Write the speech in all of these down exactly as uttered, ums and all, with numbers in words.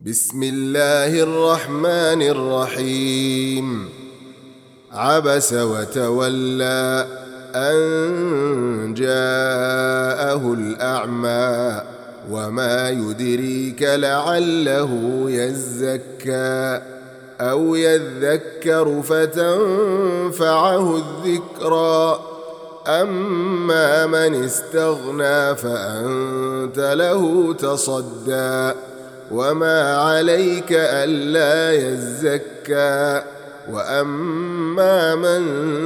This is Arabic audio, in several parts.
بسم الله الرحمن الرحيم. عبس وتولى أن جاءه الأعمى وما يدريك لعله يزكى أو يذكر فتنفعه الذكرى أما من استغنى فأنت له تصدى وما عليك ألا يزكى وأما من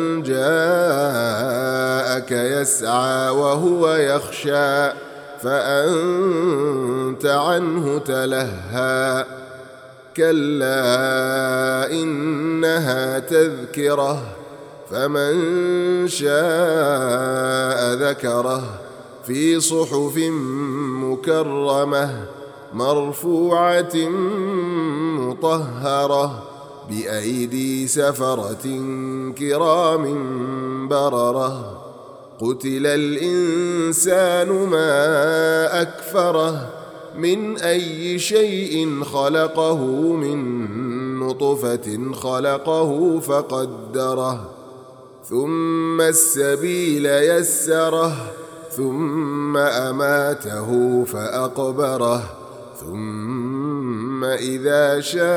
جاءك يسعى وهو يخشى فأنت عنه تلهى كلا إنها تذكرة فمن شاء ذكره في صحف مكرمة مرفوعة مطهرة بأيدي سفرة كرام بررة. قتل الإنسان ما أكفره من أي شيء خلقه من نطفة خلقه فقدره ثم السبيل يسره ثم أماته فأقبره ثم إذا شاء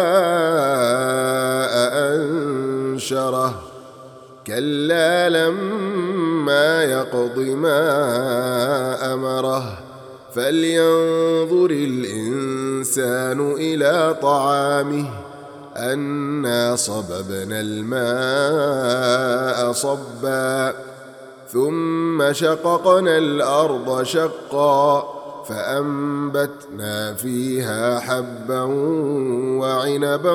أنشره كلا لما يقض ما أمره فلينظر الإنسان إلى طعامه أنا صببنا الماء صبا ثم شققنا الأرض شقا فأنبتنا فيها حبا وعنبا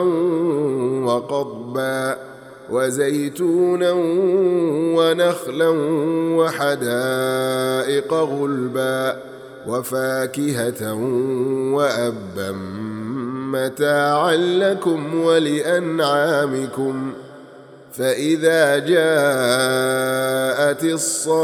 وقضبا وزيتونا ونخلا وحدائق غلبا وفاكهة وأبا متاعا لكم ولأنعامكم. فإذا جاءت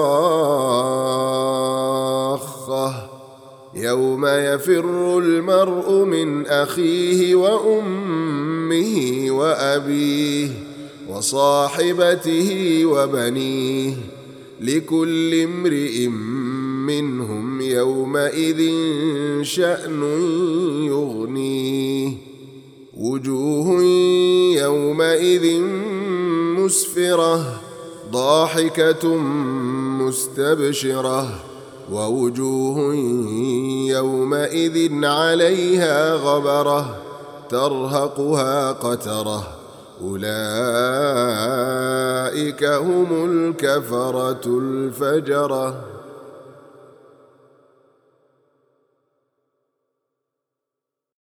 الصاخة يوم يفر المرء من أخيه وأمه وأبيه وصاحبته وبنيه لكل امرئ منهم يومئذ شأن يغنيه. وجوه يومئذ مسفرة ضاحكة مستبشرة ووجوه يومئذ عليها غبرة ترهقها قترة أولئك هم الكفرة الفجرة.